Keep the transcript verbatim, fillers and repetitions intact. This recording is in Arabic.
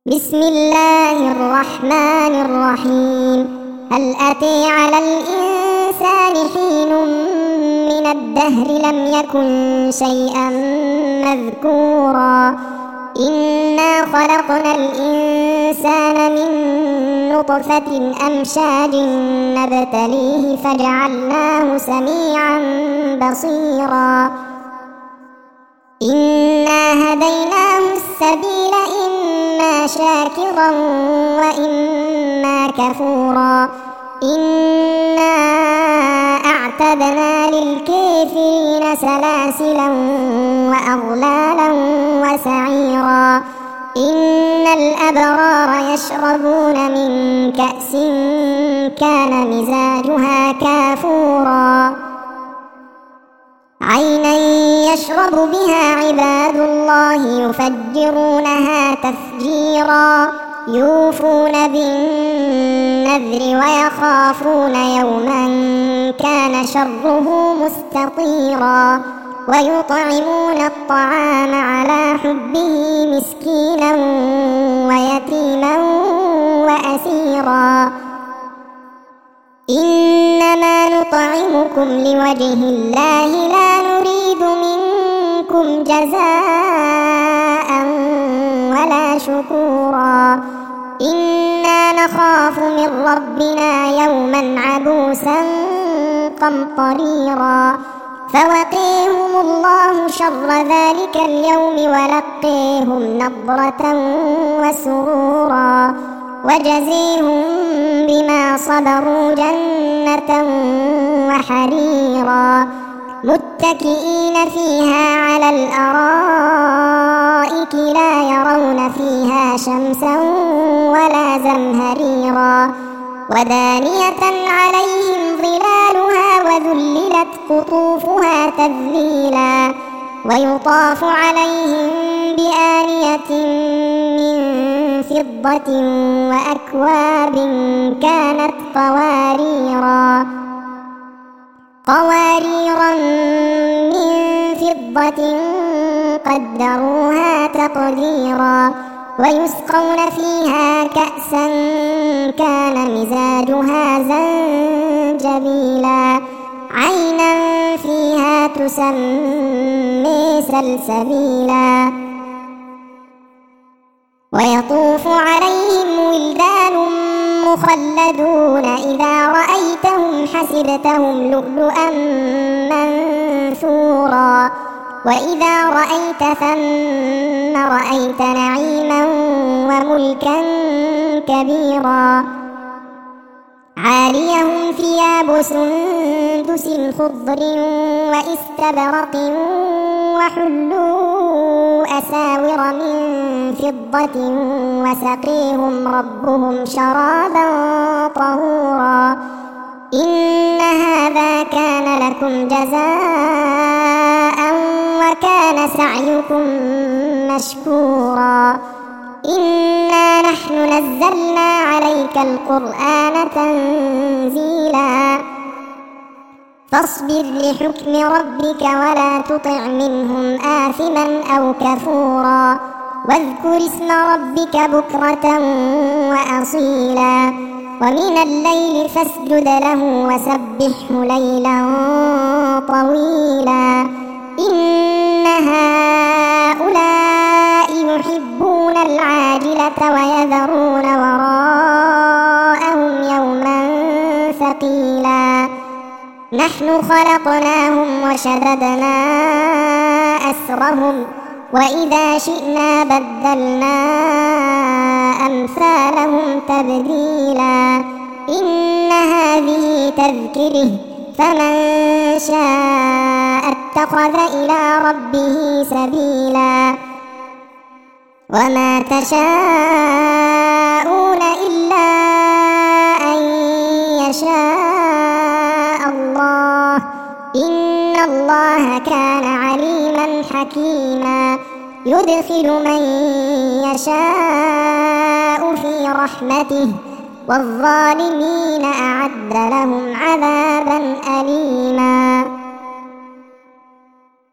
بسم الله الرحمن الرحيم. هل أتى على الإنسان حين من الدهر لم يكن شيئا مذكورا إنا خلقنا الإنسان من نطفة أمشاج نبتليه فجعلناه سميعا بصيرا إنا هديناه السبيل إما شاكرا وإما كفورا إنا أعتدنا للكافرين سلاسلا وأغلالا وسعيرا إن الأبرار يشربون من كأس كان مزاجها كافورا عينا يشرب بها عباد الله يفجرونها تفجيرا يوفون بالنذر ويخافون يوما كان شره مستطيرا ويطعمون الطعام على حبه مسكينا ويتيما وأسيرا إنما نطعمكم لوجه الله لا نريد منكم جزاء ولا شكورا إنا نخاف من ربنا يوما عبوسا قمطريرا فوقيهم الله شر ذلك اليوم ولقيهم نضرة وسرورا وجزيهم بما صبروا جنة وحريرا متكئين فيها على الأرائك لا يرون فيها شمسا ولا زمهريرا ودانية عليهم ظلالها وذللت قطوفها تذليلا ويطاف عليهم بآنية من فضة وأكواب كانت قواريرا قواريرا من فضة قدروها تقديرا ويسقون فيها كأسا كان مزاجها زنجبيلا عينا فيها تسمى سلسبيلا ويطوف عليهم ولدان مخلدون إذا رأيتهم حسبتهم لؤلؤا منثورا وإذا رأيت ثم رأيت نعيما وملكا كبيرا عاليهم ثياب سندس خضر واستبرق وحلوا أساور من فضة وسقيهم ربهم شرابا طهورا إن هذا كان لكم جزاء وكان سعيكم مشكورا إنا نحن نزلنا عليك القرآن تنزيلا فاصبر لحكم ربك ولا تطع منهم آثما أو كفورا واذكر اسم ربك بكرة وأصيلا ومن الليل فاسجد له وسبحه ليلا طويلا إن هؤلاء يحبون العاجلة ويذرون وراءهم يوما ثقيلا نحن خلقناهم وشددنا أسرهم وإذا شئنا بدلنا أمثالهم تبديلا إن هذه تذكره فمن شاء اتخذ إلى ربه سبيلا وما تشاءون إلا أن يشاء الله إن الله كان عليما حكيما يدخل من يشاء في رحمته والظالمين أعد لهم عذابا أليما.